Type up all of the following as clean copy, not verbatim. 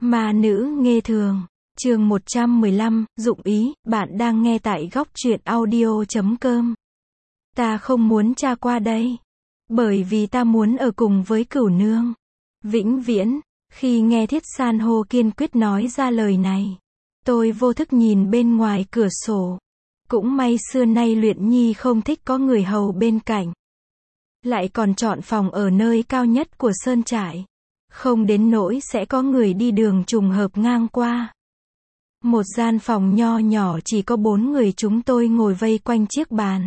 Ma nữ nghe thường, chương 115, dụng ý, bạn đang nghe tại góc truyện audio.com. Ta không muốn cha qua đây, bởi vì ta muốn ở cùng với Cửu Nương. Vĩnh viễn, khi nghe Thiết San hô kiên quyết nói ra lời này, tôi vô thức nhìn bên ngoài cửa sổ. Cũng may xưa nay Luyện Nhi không thích có người hầu bên cạnh. Lại còn chọn phòng ở nơi cao nhất của sơn trại. Không đến nỗi sẽ có người đi đường trùng hợp ngang qua. Một gian phòng nho nhỏ chỉ có 4 người chúng tôi ngồi vây quanh chiếc bàn.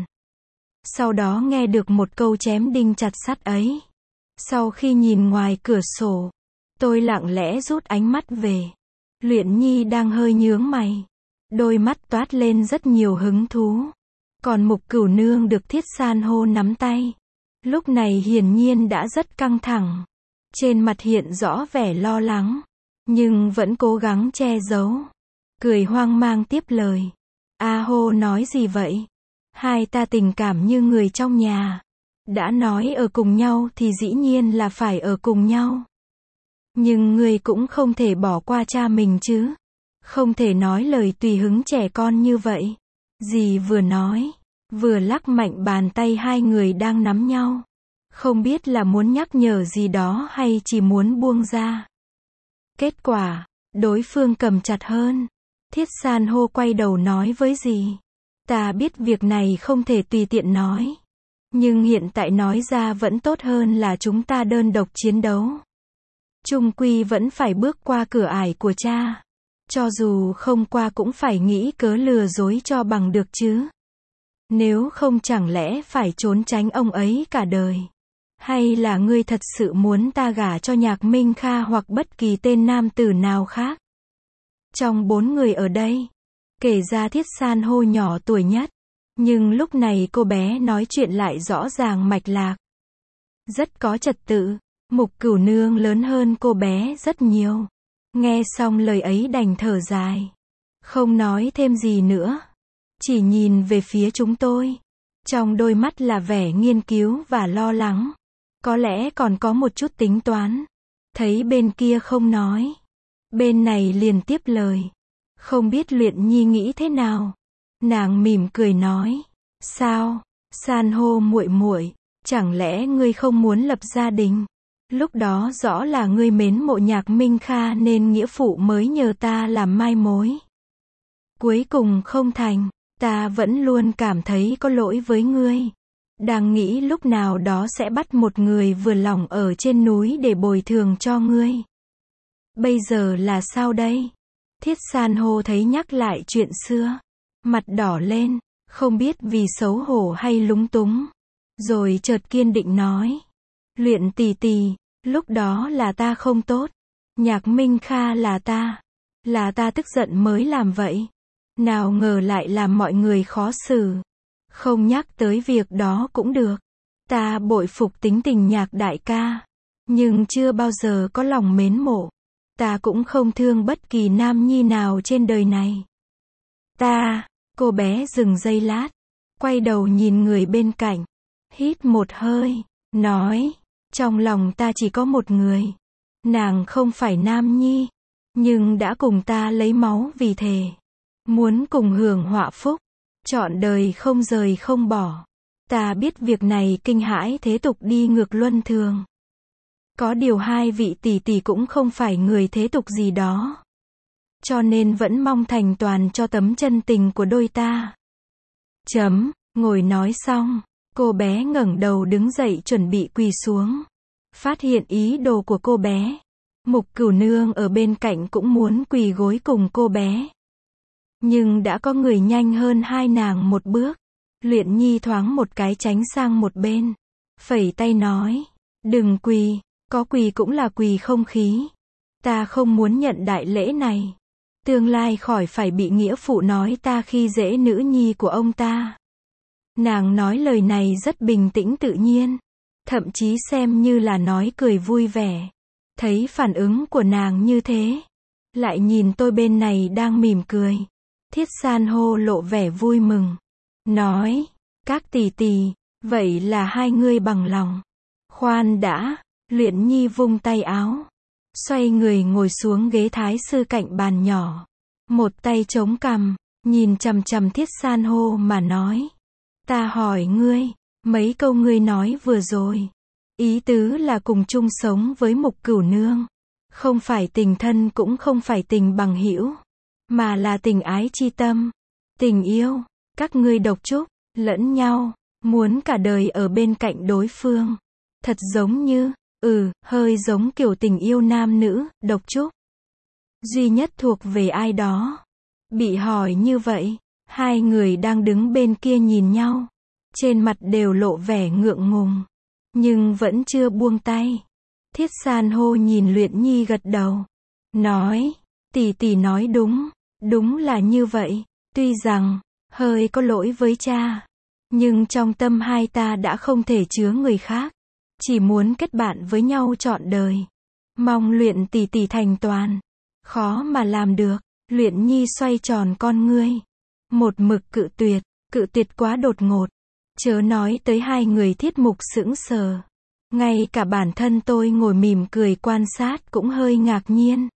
Sau đó nghe được một câu chém đinh chặt sắt ấy. Sau khi nhìn ngoài cửa sổ, tôi lặng lẽ rút ánh mắt về. Luyện Nhi đang hơi nhướng mày. Đôi mắt toát lên rất nhiều hứng thú. Còn Mục Cửu Nương được Thiết San hô nắm tay. Lúc này hiển nhiên đã rất căng thẳng. Trên mặt hiện rõ vẻ lo lắng, nhưng vẫn cố gắng che giấu. Cười hoang mang tiếp lời. A hô nói gì vậy? Hai ta tình cảm như người trong nhà. Đã nói ở cùng nhau thì dĩ nhiên là phải ở cùng nhau. Nhưng người cũng không thể bỏ qua cha mình chứ. Không thể nói lời tùy hứng trẻ con như vậy. Dì vừa nói, vừa lắc mạnh bàn tay hai người đang nắm nhau. Không biết là muốn nhắc nhở gì đó hay chỉ muốn buông ra. Kết quả, đối phương cầm chặt hơn. Thiết San hô quay đầu nói với dì. Ta biết việc này không thể tùy tiện nói. Nhưng hiện tại nói ra vẫn tốt hơn là chúng ta đơn độc chiến đấu. Chung quy vẫn phải bước qua cửa ải của cha. Cho dù không qua cũng phải nghĩ cớ lừa dối cho bằng được chứ. Nếu không chẳng lẽ phải trốn tránh ông ấy cả đời. Hay là ngươi thật sự muốn ta gả cho Nhạc Minh Kha hoặc bất kỳ tên nam tử nào khác? Trong 4 người ở đây, kể ra Thiết San hô nhỏ tuổi nhất. Nhưng lúc này cô bé nói chuyện lại rõ ràng mạch lạc. Rất có trật tự. Mục Cửu Nương lớn hơn cô bé rất nhiều. Nghe xong lời ấy đành thở dài. Không nói thêm gì nữa. Chỉ nhìn về phía chúng tôi. Trong đôi mắt là vẻ nghiên cứu và lo lắng. Có lẽ còn có một chút tính toán. Thấy bên kia không nói. Bên này liền tiếp lời. Không biết Luyện Nhi nghĩ thế nào. Nàng mỉm cười nói. Sao, San hô muội muội, chẳng lẽ ngươi không muốn lập gia đình? Lúc đó rõ là ngươi mến mộ Nhạc Minh Kha nên nghĩa phụ mới nhờ ta làm mai mối. Cuối cùng không thành, ta vẫn luôn cảm thấy có lỗi với ngươi. Đang nghĩ lúc nào đó sẽ bắt một người vừa lòng ở trên núi để bồi thường cho ngươi. Bây giờ là sao đây? Thiết San hô thấy nhắc lại chuyện xưa. Mặt đỏ lên, không biết vì xấu hổ hay lúng túng. Rồi chợt kiên định nói. Luyện tỷ tỷ, lúc đó là ta không tốt. Nhạc Minh Kha là ta. Là ta tức giận mới làm vậy. Nào ngờ lại làm mọi người khó xử. Không nhắc tới việc đó cũng được. Ta bội phục tính tình Nhạc đại ca. Nhưng chưa bao giờ có lòng mến mộ. Ta cũng không thương bất kỳ nam nhi nào trên đời này. Cô bé dừng giây lát. Quay đầu nhìn người bên cạnh. Hít một hơi. Nói. Trong lòng ta chỉ có một người. Nàng không phải nam nhi. Nhưng đã cùng ta lấy máu vì thề. Muốn cùng hưởng họa phúc. Trọn đời không rời không bỏ. Ta biết việc này kinh hãi thế tục đi ngược luân thường. Có điều hai vị tỷ tỷ cũng không phải người thế tục gì đó. Cho nên vẫn mong thành toàn cho tấm chân tình của đôi ta. Ngồi nói xong, cô bé ngẩng đầu đứng dậy chuẩn bị quỳ xuống. Phát hiện ý đồ của cô bé. Mục Cửu Nương ở bên cạnh cũng muốn quỳ gối cùng cô bé. Nhưng đã có người nhanh hơn hai nàng một bước. Luyện Nhi thoáng một cái tránh sang một bên. Phẩy tay nói. Đừng quỳ, có quỳ cũng là quỳ không khí. Ta không muốn nhận đại lễ này. Tương lai khỏi phải bị nghĩa phụ nói ta khi dễ nữ nhi của ông ta. Nàng nói lời này rất bình tĩnh tự nhiên. Thậm chí xem như là nói cười vui vẻ. Thấy phản ứng của nàng như thế. Lại nhìn tôi bên này đang mỉm cười. Thiết San hô lộ vẻ vui mừng. Nói. Các tỷ tỷ. Vậy là hai ngươi bằng lòng. Khoan đã. Luyện Nhi vung tay áo. xoay người ngồi xuống ghế thái sư cạnh bàn nhỏ. Một tay chống cằm, nhìn chằm chằm Thiết San hô mà nói. Ta hỏi ngươi, mấy câu ngươi nói vừa rồi. Ý tứ là cùng chung sống với Mục Cửu Nương. Không phải tình thân cũng không phải tình bằng hữu, mà là tình ái chi tâm. Tình yêu, các ngươi độc chúc, lẫn nhau, muốn cả đời ở bên cạnh đối phương. Thật giống như, hơi giống kiểu tình yêu nam nữ, độc chúc. Duy nhất thuộc về ai đó. Bị hỏi như vậy, hai người đang đứng bên kia nhìn nhau. Trên mặt đều lộ vẻ ngượng ngùng, nhưng vẫn chưa buông tay. Thiết San hô nhìn Luyện Nhi gật đầu. Nói, tỷ tỷ nói đúng, đúng là như vậy. Tuy rằng, hơi có lỗi với cha, nhưng trong tâm hai ta đã không thể chứa người khác. Chỉ muốn kết bạn với nhau trọn đời. Mong Luyện tỷ tỷ thành toàn. Khó mà làm được. Luyện Nhi xoay tròn con ngươi. Một mực cự tuyệt quá đột ngột. Chớ nói tới hai người Thiết Mục sững sờ. Ngay cả bản thân tôi ngồi mỉm cười quan sát cũng hơi ngạc nhiên.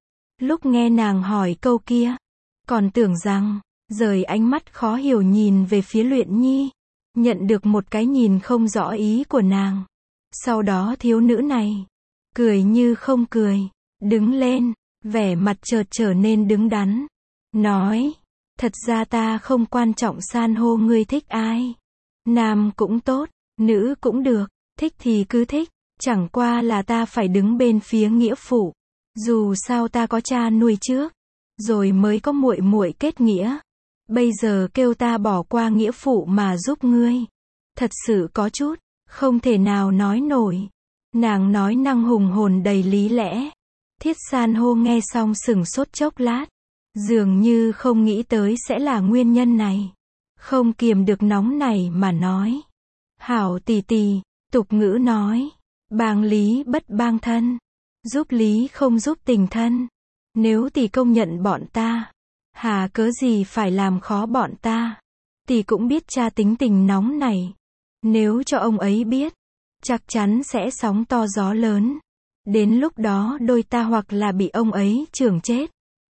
Lúc nghe nàng hỏi câu kia, còn tưởng rằng, rời ánh mắt khó hiểu nhìn về phía Luyện Nhi, nhận được một cái nhìn không rõ ý của nàng. Sau đó thiếu nữ này, cười như không cười, đứng lên, vẻ mặt chợt trở nên đứng đắn. Nói, thật ra ta không quan trọng san hô ngươi thích ai. Nam cũng tốt, nữ cũng được, thích thì cứ thích, chẳng qua là ta phải đứng bên phía nghĩa phụ. Dù sao ta có cha nuôi trước, rồi mới có muội muội kết nghĩa. Bây giờ kêu ta bỏ qua nghĩa phụ mà giúp ngươi. Thật sự có chút, không thể nào nói nổi. Nàng nói năng hùng hồn đầy lý lẽ. Thiết San hô nghe xong sửng sốt chốc lát. Dường như không nghĩ tới sẽ là nguyên nhân này. Không kiềm được nóng này mà nói. Hảo tỷ tỷ, tục ngữ nói. Bang lý bất bang thân. Giúp lý không giúp tình thân. Nếu tỷ công nhận bọn ta, hà cớ gì phải làm khó bọn ta. Tỷ cũng biết cha tính tình nóng này. Nếu cho ông ấy biết, chắc chắn sẽ sóng to gió lớn. Đến lúc đó đôi ta hoặc là bị ông ấy chưởng chết,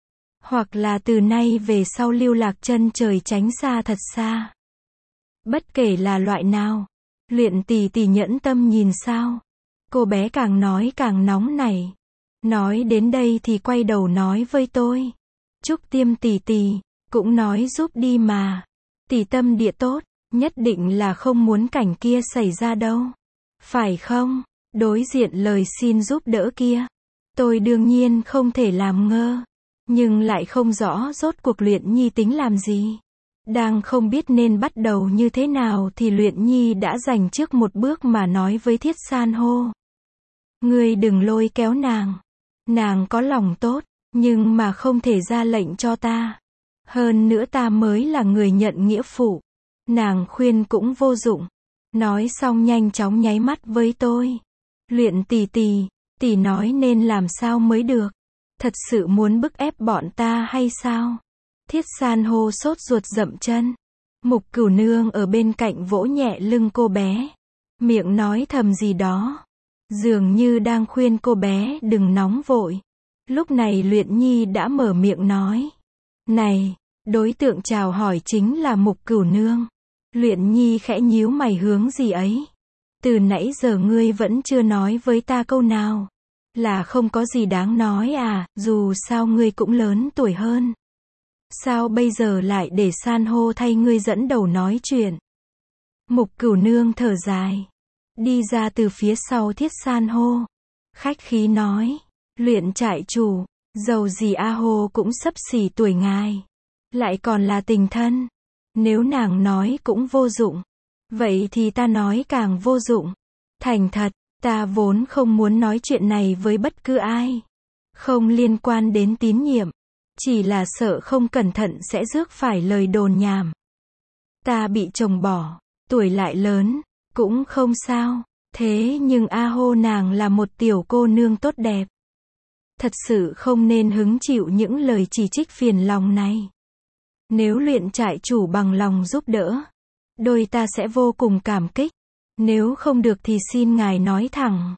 hoặc là từ nay về sau lưu lạc chân trời tránh xa thật xa. Bất kể là loại nào, Luyện tỷ tỷ nhẫn tâm nhìn sao. Cô bé càng nói càng nóng nảy. Nói đến đây thì quay đầu nói với tôi. Trúc Tiêm tỷ tỷ, cũng nói giúp đi mà. Tỷ tâm địa tốt, nhất định là không muốn cảnh kia xảy ra đâu. Phải không? Đối diện lời xin giúp đỡ kia, tôi đương nhiên không thể làm ngơ. Nhưng lại không rõ rốt cuộc Luyện Nhi tính làm gì. Đang không biết nên bắt đầu như thế nào thì Luyện Nhi đã giành trước một bước mà nói với Thiết San hô. Ngươi đừng lôi kéo nàng. Nàng có lòng tốt, nhưng mà không thể ra lệnh cho ta. Hơn nữa ta mới là người nhận nghĩa phụ. Nàng khuyên cũng vô dụng. Nói xong nhanh chóng nháy mắt với tôi. Luyện tỷ tỷ nói nên làm sao mới được. Thật sự muốn bức ép bọn ta hay sao? Thiết San hô sốt ruột dậm chân. Mục Cửu Nương ở bên cạnh vỗ nhẹ lưng cô bé. Miệng nói thầm gì đó. Dường như đang khuyên cô bé đừng nóng vội. Lúc này Luyện Nhi đã mở miệng nói. Này, đối tượng chào hỏi chính là Mục Cửu Nương. Luyện Nhi khẽ nhíu mày hướng gì ấy. Từ nãy giờ ngươi vẫn chưa nói với ta câu nào. Là không có gì đáng nói à, dù sao ngươi cũng lớn tuổi hơn. Sao bây giờ lại để san hô thay ngươi dẫn đầu nói chuyện? Mục Cửu Nương thở dài. Đi ra từ phía sau Thiết San hô. Khách khí nói. Luyện trại chủ, dầu gì A hô cũng xấp xỉ tuổi ngài. Lại còn là tình thân. Nếu nàng nói cũng vô dụng. Vậy thì ta nói càng vô dụng. Thành thật, ta vốn không muốn nói chuyện này với bất cứ ai. Không liên quan đến tín nhiệm. Chỉ là sợ không cẩn thận sẽ rước phải lời đồn nhảm. Ta bị chồng bỏ, tuổi lại lớn, cũng không sao. Thế nhưng A hô nàng là một tiểu cô nương tốt đẹp. Thật sự không nên hứng chịu những lời chỉ trích phiền lòng này. Nếu Luyện trại chủ bằng lòng giúp đỡ, đôi ta sẽ vô cùng cảm kích. Nếu không được thì xin ngài nói thẳng.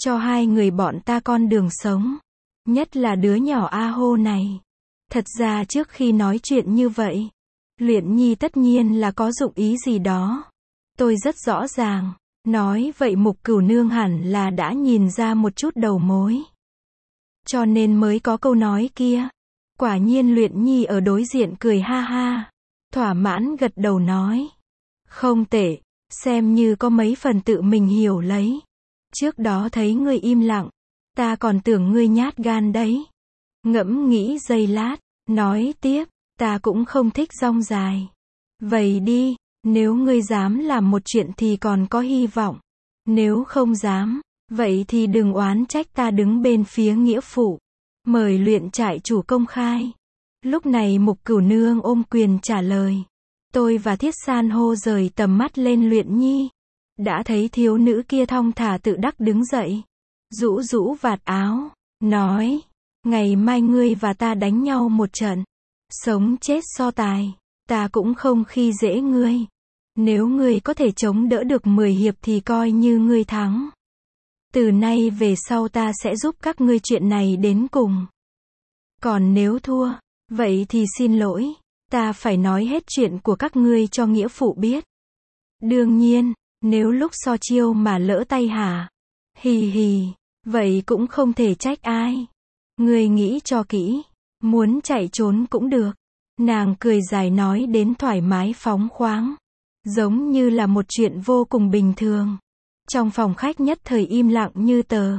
cho hai người bọn ta con đường sống. Nhất là đứa nhỏ A Hô này. Thật ra trước khi nói chuyện như vậy, Luyện Nhi tất nhiên là có dụng ý gì đó. Tôi rất rõ ràng. Nói vậy Mục Cửu Nương hẳn là đã nhìn ra một chút đầu mối. Cho nên mới có câu nói kia. Quả nhiên Luyện Nhi ở đối diện cười ha ha. Thỏa mãn gật đầu nói. Không tệ, xem như có mấy phần tự mình hiểu lấy. Trước đó thấy ngươi im lặng, ta còn tưởng ngươi nhát gan đấy. Ngẫm nghĩ giây lát, nói tiếp, ta cũng không thích rong dài. Vậy đi, nếu ngươi dám làm một chuyện thì còn có hy vọng. Nếu không dám, vậy thì đừng oán trách ta đứng bên phía nghĩa phụ. Mời Luyện trại chủ công khai. Lúc này Mục Cửu Nương ôm quyền trả lời. Tôi và Thiết San hô rời tầm mắt lên Luyện Nhi. Đã thấy thiếu nữ kia thong thả tự đắc đứng dậy. Rũ rũ vạt áo, nói. Ngày mai ngươi và ta đánh nhau một trận. Sống chết so tài. Ta cũng không khi dễ ngươi. Nếu ngươi có thể chống đỡ được 10 hiệp thì coi như ngươi thắng. Từ nay về sau ta sẽ giúp các ngươi chuyện này đến cùng. Còn nếu thua, vậy thì xin lỗi. Ta phải nói hết chuyện của các ngươi cho nghĩa phụ biết. Đương nhiên, nếu lúc so chiêu mà lỡ tay hả? Hì hì, vậy cũng không thể trách ai. Ngươi nghĩ cho kỹ, muốn chạy trốn cũng được. Nàng cười dài nói đến thoải mái phóng khoáng. Giống như là một chuyện vô cùng bình thường. Trong phòng khách nhất thời im lặng như tờ.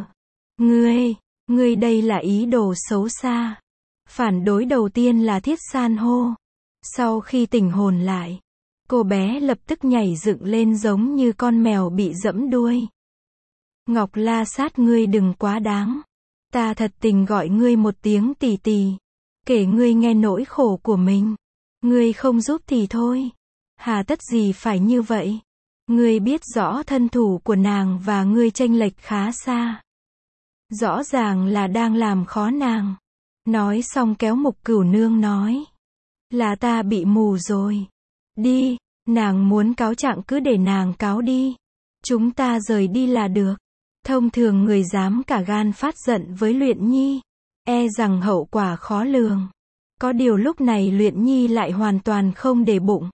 Ngươi đây là ý đồ xấu xa. Phản đối đầu tiên là Thiết San hô. Sau khi tỉnh hồn lại, cô bé lập tức nhảy dựng lên giống như con mèo bị giẫm đuôi. Ngọc La Sát, ngươi đừng quá đáng. Ta thật tình gọi ngươi một tiếng tỷ tỷ. Kể ngươi nghe nỗi khổ của mình. Ngươi không giúp thì thôi. Hà tất gì phải như vậy? Ngươi biết rõ thân thủ của nàng và ngươi chênh lệch khá xa. Rõ ràng là đang làm khó nàng. Nói xong kéo Mục Cửu Nương nói. Là ta bị mù rồi. Đi, nàng muốn cáo trạng cứ để nàng cáo đi. Chúng ta rời đi là được. Thông thường người dám cả gan phát giận với Luyện Nhi, e rằng hậu quả khó lường. Có điều lúc này Luyện Nhi lại hoàn toàn không để bụng.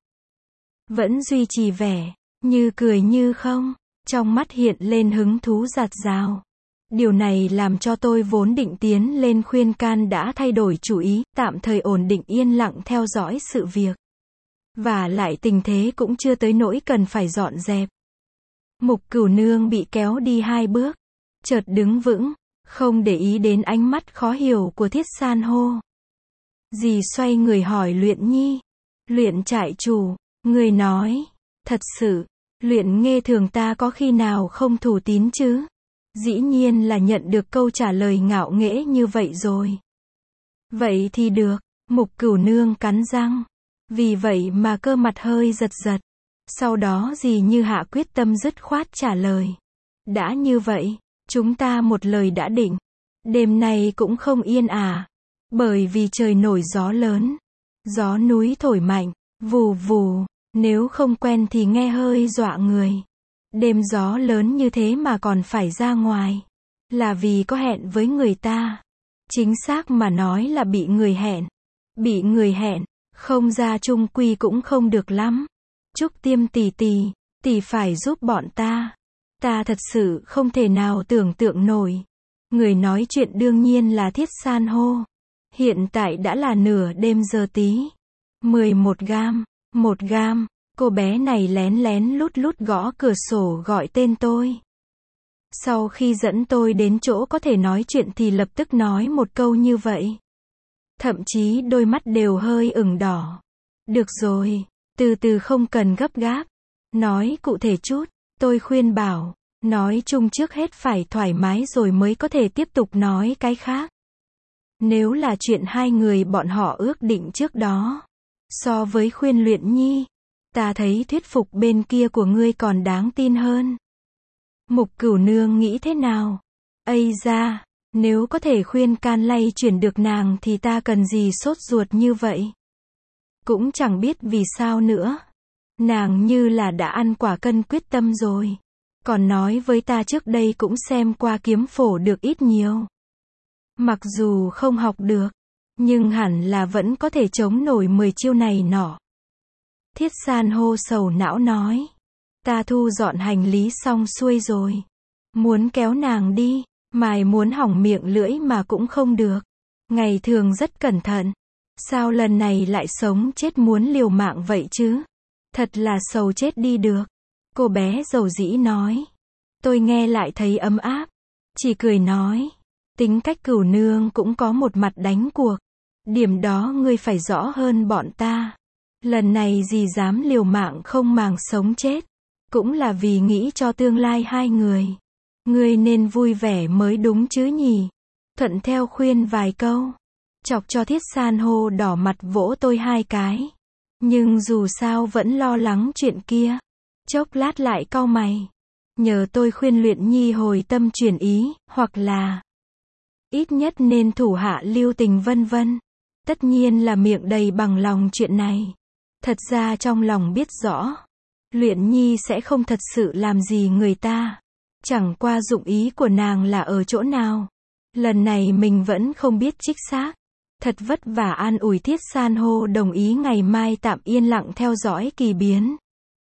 Vẫn duy trì vẻ, như cười như không, trong mắt hiện lên hứng thú rạt rào. Điều này làm cho tôi vốn định tiến lên khuyên can đã thay đổi chủ ý, tạm thời ổn định yên lặng theo dõi sự việc. Và lại tình thế cũng chưa tới nỗi cần phải dọn dẹp. Mục Cửu Nương bị kéo đi 2 bước, chợt đứng vững, không để ý đến ánh mắt khó hiểu của Thiết San hô. Dì xoay người hỏi Luyện Nhi. Luyện trại chủ, người nói, thật sự, Luyện Nghê thường ta có khi nào không thủ tín chứ? Dĩ nhiên là nhận được câu trả lời ngạo nghễ như vậy rồi. Vậy thì được, Mục Cửu Nương cắn răng. Vì vậy mà cơ mặt hơi giật giật. Sau đó dì như hạ quyết tâm dứt khoát trả lời. Đã như vậy, chúng ta một lời đã định. Đêm nay cũng không yên ả. Bởi vì trời nổi gió lớn. Gió núi thổi mạnh, vù vù. Nếu không quen thì nghe hơi dọa người. Đêm gió lớn như thế mà còn phải ra ngoài. Là vì có hẹn với người ta. Chính xác mà nói là bị người hẹn. Bị người hẹn, không ra chung quy cũng không được lắm. Trúc Tiêm tỷ tỷ phải giúp bọn ta. Ta thật sự không thể nào tưởng tượng nổi. Người nói chuyện đương nhiên là Thiết San hô. Hiện tại đã là nửa đêm giờ tí. 11 gam, 1 gam. Cô bé này lén lén lút lút gõ cửa sổ gọi tên tôi. Sau khi dẫn tôi đến chỗ có thể nói chuyện thì lập tức nói một câu như vậy. Thậm chí đôi mắt đều hơi ửng đỏ. Được rồi, từ từ không cần gấp gáp. Nói cụ thể chút, tôi khuyên bảo. Nói chung trước hết phải thoải mái rồi mới có thể tiếp tục nói cái khác. Nếu là chuyện hai người bọn họ ước định trước đó. So với khuyên Luyện Nhi, ta thấy thuyết phục bên kia của ngươi còn đáng tin hơn. Mục Cửu Nương nghĩ thế nào? Ây da, nếu có thể khuyên can lay chuyển được nàng thì ta cần gì sốt ruột như vậy? Cũng chẳng biết vì sao nữa. Nàng như là đã ăn quả cân quyết tâm rồi. Còn nói với ta trước đây cũng xem qua kiếm phổ được ít nhiều. Mặc dù không học được, nhưng hẳn là vẫn có thể chống nổi 10 chiêu này nọ. Thiết san hô sầu não nói. Ta thu dọn hành lý xong xuôi rồi. Muốn kéo nàng đi, mài muốn hỏng miệng lưỡi mà cũng không được. Ngày thường rất cẩn thận. Sao lần này lại sống chết muốn liều mạng vậy chứ? Thật là sầu chết đi được. Cô bé dầu dĩ nói. Tôi nghe lại thấy ấm áp. Chỉ cười nói. Tính cách cửu nương cũng có một mặt đánh cuộc. Điểm đó ngươi phải rõ hơn bọn ta. Lần này dì dám liều mạng không màng sống chết. Cũng là vì nghĩ cho tương lai hai người. Ngươi nên vui vẻ mới đúng chứ nhỉ? Thuận theo khuyên vài câu. Chọc cho Thiết san hô đỏ mặt vỗ tôi hai cái. Nhưng dù sao vẫn lo lắng chuyện kia. Chốc lát lại cau mày. Nhờ tôi khuyên Luyện Nhi hồi tâm chuyển ý, hoặc là ít nhất nên thủ hạ lưu tình vân vân. Tất nhiên là miệng đầy bằng lòng chuyện này. Thật ra trong lòng biết rõ. Luyện Nhi sẽ không thật sự làm gì người ta. Chẳng qua dụng ý của nàng là ở chỗ nào. Lần này mình vẫn không biết chính xác. Thật vất vả an ủi Thiết san hô đồng ý ngày mai tạm yên lặng theo dõi kỳ biến.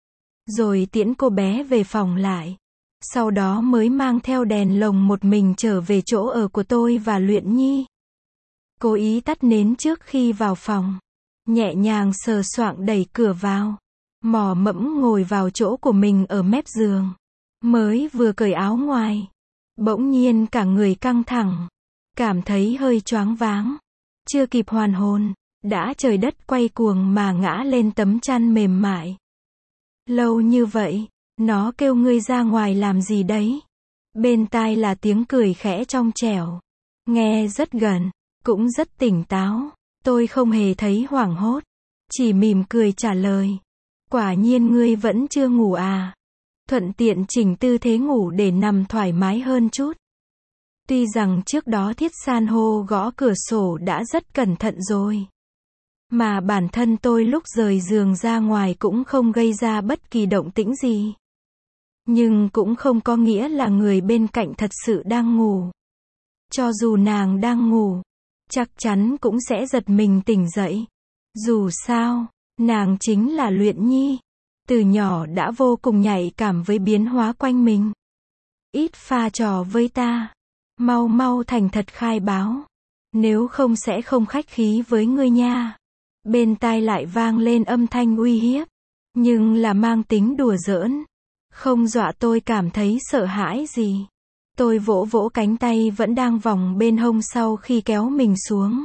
Rồi tiễn cô bé về phòng lại. Sau đó mới mang theo đèn lồng một mình trở về chỗ ở của tôi và Luyện Nhi. Cố ý tắt nến trước khi vào phòng. Nhẹ nhàng sờ soạng đẩy cửa vào. Mò mẫm ngồi vào chỗ của mình ở mép giường. Mới vừa cởi áo ngoài. Bỗng nhiên cả người căng thẳng. Cảm thấy hơi choáng váng. Chưa kịp hoàn hồn. Đã trời đất quay cuồng mà ngã lên tấm chăn mềm mại. Lâu như vậy. Nó kêu ngươi ra ngoài làm gì đấy? Bên tai là tiếng cười khẽ trong trẻo. Nghe rất gần. Cũng rất tỉnh táo. Tôi không hề thấy hoảng hốt. Chỉ mỉm cười trả lời. Quả nhiên ngươi vẫn chưa ngủ à? Thuận tiện chỉnh tư thế ngủ để nằm thoải mái hơn chút. Tuy rằng trước đó Thiết san hô gõ cửa sổ đã rất cẩn thận rồi. Mà bản thân tôi lúc rời giường ra ngoài cũng không gây ra bất kỳ động tĩnh gì. Nhưng cũng không có nghĩa là người bên cạnh thật sự đang ngủ. Cho dù nàng đang ngủ, chắc chắn cũng sẽ giật mình tỉnh dậy. Dù sao, nàng chính là Luyện Nhi. Từ nhỏ đã vô cùng nhạy cảm với biến hóa quanh mình. Ít pha trò với ta. Mau mau thành thật khai báo. Nếu không sẽ không khách khí với ngươi nha. Bên tai lại vang lên âm thanh uy hiếp. Nhưng là mang tính đùa giỡn. Không dọa tôi cảm thấy sợ hãi gì. Tôi vỗ vỗ cánh tay vẫn đang vòng bên hông sau khi kéo mình xuống.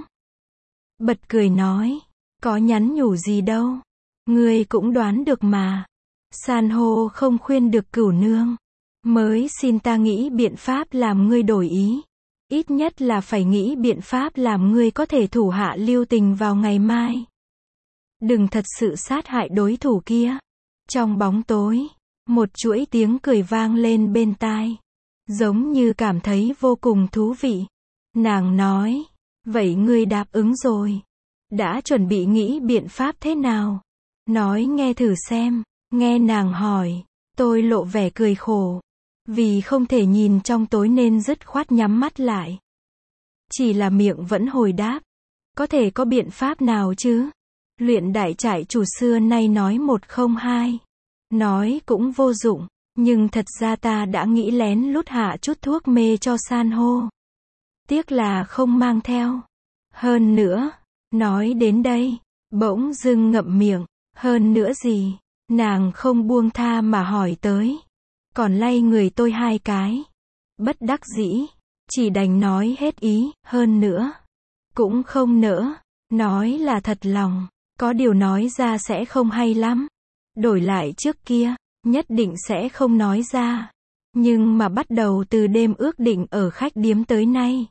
Bật cười nói. Có nhắn nhủ gì đâu. Ngươi cũng đoán được mà. San hô không khuyên được cửu nương. Mới xin ta nghĩ biện pháp làm ngươi đổi ý. Ít nhất là phải nghĩ biện pháp làm ngươi có thể thủ hạ lưu tình vào ngày mai. Đừng thật sự sát hại đối thủ kia. Trong bóng tối, một chuỗi tiếng cười vang lên bên tai. Giống như cảm thấy vô cùng thú vị. Nàng nói. Vậy ngươi đáp ứng rồi. Đã chuẩn bị nghĩ biện pháp thế nào? Nói nghe thử xem. Nghe nàng hỏi. Tôi lộ vẻ cười khổ. Vì không thể nhìn trong tối nên dứt khoát nhắm mắt lại. Chỉ là miệng vẫn hồi đáp. Có thể có biện pháp nào chứ? Luyện đại trại chủ xưa nay nói một không hai. Nói cũng vô dụng. Nhưng thật ra ta đã nghĩ lén lút hạ chút thuốc mê cho san hô. Tiếc là không mang theo. Hơn nữa. Nói đến đây. Bỗng dưng ngậm miệng. Hơn nữa gì? Nàng không buông tha mà hỏi tới. Còn lay người tôi hai cái. Bất đắc dĩ. Chỉ đành nói hết ý. Hơn nữa. Cũng không nỡ. Nói là thật lòng. Có điều nói ra sẽ không hay lắm. Đổi lại trước kia. Nhất định sẽ không nói ra. Nhưng mà bắt đầu từ đêm ước định ở khách điếm tới nay.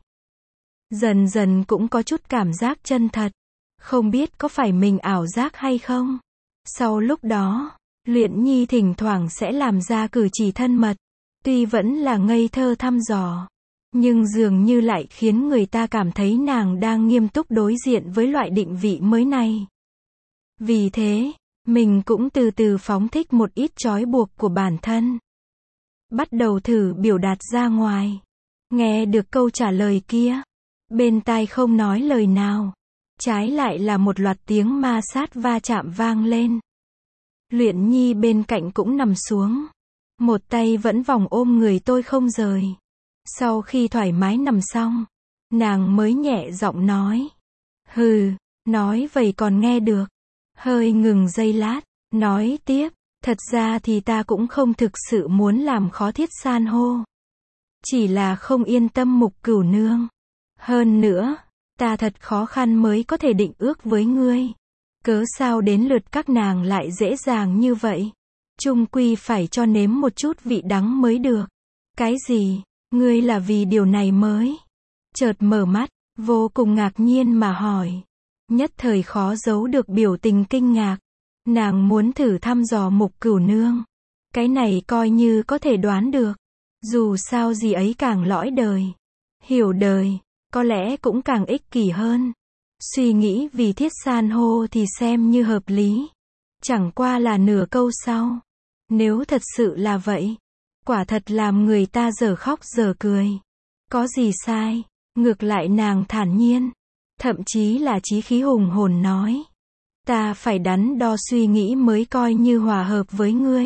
Dần dần cũng có chút cảm giác chân thật. Không biết có phải mình ảo giác hay không. Sau lúc đó. Luyện Nhi thỉnh thoảng sẽ làm ra cử chỉ thân mật. Tuy vẫn là ngây thơ thăm dò. Nhưng dường như lại khiến người ta cảm thấy nàng đang nghiêm túc đối diện với loại định vị mới này. Vì thế, mình cũng từ từ phóng thích một ít trói buộc của bản thân. bắt đầu thử biểu đạt ra ngoài. Nghe được câu trả lời kia, bên tai không nói lời nào, trái lại là một loạt tiếng ma sát va chạm vang lên. Luyện Nhi bên cạnh cũng nằm xuống, một tay vẫn vòng ôm người tôi không rời. Sau khi thoải mái nằm xong, nàng mới nhẹ giọng nói. Hừ, nói vậy còn nghe được. Hơi ngừng giây lát, nói tiếp, thật ra thì ta cũng không thực sự muốn làm khó Thiết San hô. Chỉ là không yên tâm Mục Cửu nương. Hơn nữa, ta thật khó khăn mới có thể định ước với ngươi. Cớ sao đến lượt các nàng lại dễ dàng như vậy? Chung quy phải cho nếm một chút vị đắng mới được. Cái gì? Ngươi là vì điều này mới? Chợt mở mắt, vô cùng ngạc nhiên mà hỏi. Nhất thời khó giấu được biểu tình kinh ngạc. Nàng muốn thử thăm dò Mục Cửu nương. Cái này coi như có thể đoán được. Dù sao gì ấy càng lõi đời, hiểu đời, có lẽ cũng càng ích kỷ hơn. Suy nghĩ vì Thiết San hô thì xem như hợp lý. Chẳng qua là nửa câu sau. Nếu thật sự là vậy, quả thật làm người ta dở khóc dở cười. Có gì sai? Ngược lại nàng thản nhiên, thậm chí là chí khí hùng hồn nói. Ta phải đắn đo suy nghĩ mới coi như hòa hợp với ngươi.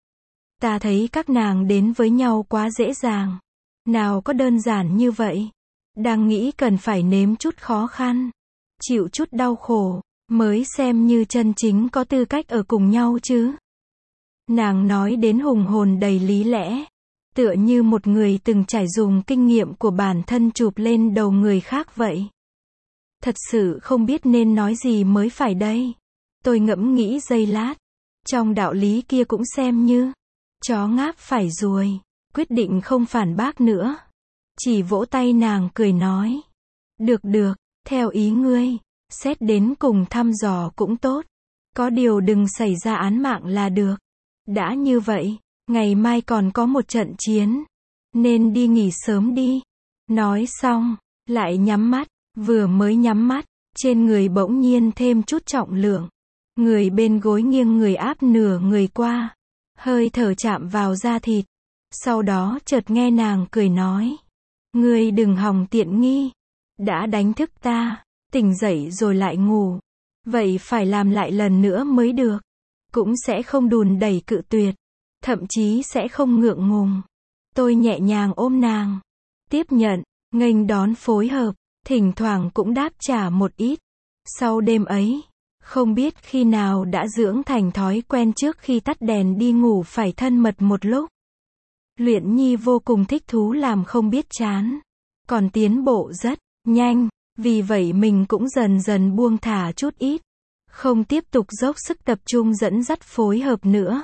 Ta thấy các nàng đến với nhau quá dễ dàng. Nào có đơn giản như vậy. Đang nghĩ cần phải nếm chút khó khăn, chịu chút đau khổ, mới xem như chân chính có tư cách ở cùng nhau chứ. Nàng nói đến hùng hồn đầy lý lẽ, tựa như một người từng trải dùng kinh nghiệm của bản thân chụp lên đầu người khác vậy. Thật sự không biết nên nói gì mới phải đây. Tôi ngẫm nghĩ giây lát. Trong đạo lý kia cũng xem như chó ngáp phải ruồi, quyết định không phản bác nữa. Chỉ vỗ tay nàng cười nói. Được được, theo ý ngươi, xét đến cùng thăm dò cũng tốt. Có điều đừng xảy ra án mạng là được. Đã như vậy, ngày mai còn có một trận chiến. Nên đi nghỉ sớm đi. Nói xong, lại nhắm mắt. Vừa mới nhắm mắt, trên người bỗng nhiên thêm chút trọng lượng. Người bên gối nghiêng người áp nửa người qua. Hơi thở chạm vào da thịt. Sau đó chợt nghe nàng cười nói. Ngươi đừng hòng tiện nghi. Đã đánh thức ta, tỉnh dậy rồi lại ngủ. Vậy phải làm lại lần nữa mới được. Cũng sẽ không đùn đẩy cự tuyệt. Thậm chí sẽ không ngượng ngùng. Tôi nhẹ nhàng ôm nàng. Tiếp nhận, nghênh đón phối hợp. Thỉnh thoảng cũng đáp trả một ít. Sau đêm ấy, không biết khi nào đã dưỡng thành thói quen trước khi tắt đèn đi ngủ phải thân mật một lúc. Luyện Nhi vô cùng thích thú làm không biết chán. Còn tiến bộ rất nhanh, vì vậy mình cũng dần dần buông thả chút ít. Không tiếp tục dốc sức tập trung dẫn dắt phối hợp nữa.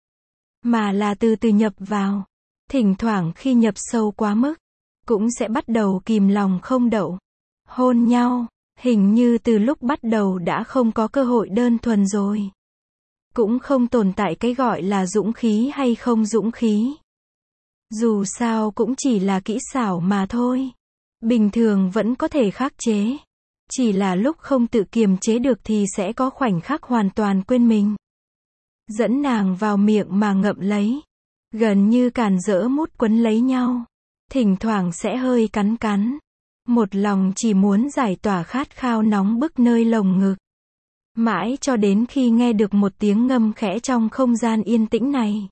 Mà là từ từ nhập vào. Thỉnh thoảng khi nhập sâu quá mức, cũng sẽ bắt đầu kìm lòng không đậu. Hôn nhau, hình như từ lúc bắt đầu đã không có cơ hội đơn thuần rồi. Cũng không tồn tại cái gọi là dũng khí hay không dũng khí. Dù sao cũng chỉ là kỹ xảo mà thôi. Bình thường vẫn có thể khắc chế. Chỉ là lúc không tự kiềm chế được thì sẽ có khoảnh khắc hoàn toàn quên mình. Dẫn nàng vào miệng mà ngậm lấy. Gần như càn rỡ mút quấn lấy nhau. Thỉnh thoảng sẽ hơi cắn cắn. Một lòng chỉ muốn giải tỏa khát khao nóng bức nơi lồng ngực. Mãi cho đến khi nghe được một tiếng ngâm khẽ trong không gian yên tĩnh này.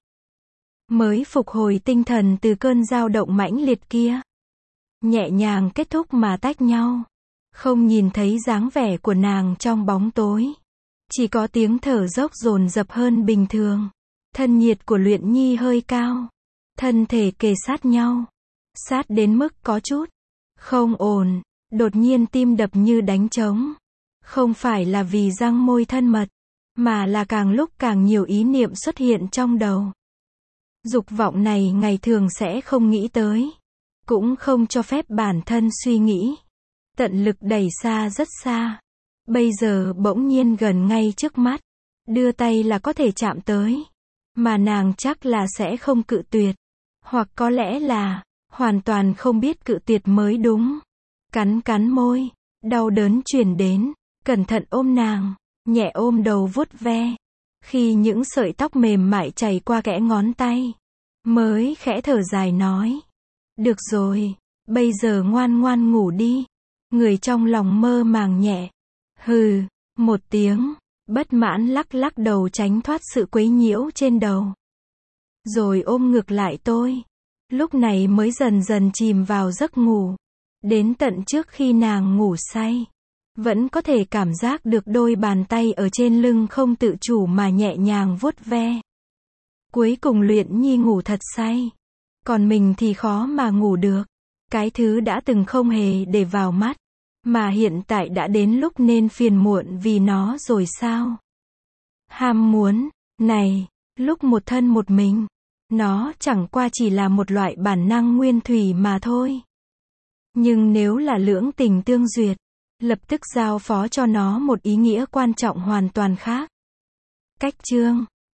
Mới phục hồi tinh thần từ cơn dao động mãnh liệt kia. Nhẹ nhàng kết thúc mà tách nhau. Không nhìn thấy dáng vẻ của nàng trong bóng tối. Chỉ có tiếng thở dốc dồn dập hơn bình thường. Thân nhiệt của Luyện Nhi hơi cao. Thân thể kề sát nhau. Sát đến mức có chút không ổn. Đột nhiên tim đập như đánh trống. Không phải là vì răng môi thân mật, mà là càng lúc càng nhiều ý niệm xuất hiện trong đầu. Dục vọng này ngày thường sẽ không nghĩ tới. Cũng không cho phép bản thân suy nghĩ. Tận lực đẩy xa rất xa. Bây giờ bỗng nhiên gần ngay trước mắt. Đưa tay là có thể chạm tới. Mà nàng chắc là sẽ không cự tuyệt. Hoặc có lẽ là hoàn toàn không biết cự tuyệt mới đúng. Cắn cắn môi. Đau đớn truyền đến. Cẩn thận ôm nàng. Nhẹ ôm đầu vuốt ve. Khi những sợi tóc mềm mại chảy qua kẽ ngón tay. mới khẽ thở dài nói. Được rồi, bây giờ ngoan ngoan ngủ đi. Người trong lòng mơ màng nhẹ. Hừ, một tiếng, bất mãn lắc lắc đầu tránh thoát sự quấy nhiễu trên đầu. Rồi ôm ngược lại tôi. Lúc này mới dần dần chìm vào giấc ngủ. Đến tận trước khi nàng ngủ say, vẫn có thể cảm giác được đôi bàn tay ở trên lưng không tự chủ mà nhẹ nhàng vuốt ve. Cuối cùng Luyện Nhi ngủ thật say. Còn mình thì khó mà ngủ được. Cái thứ đã từng không hề để vào mắt, mà hiện tại đã đến lúc nên phiền muộn vì nó rồi sao? Ham muốn, này, lúc một thân một mình, nó chẳng qua chỉ là một loại bản năng nguyên thủy mà thôi. Nhưng nếu là lưỡng tình tương duyệt, lập tức giao phó cho nó một ý nghĩa quan trọng hoàn toàn khác. Cách chương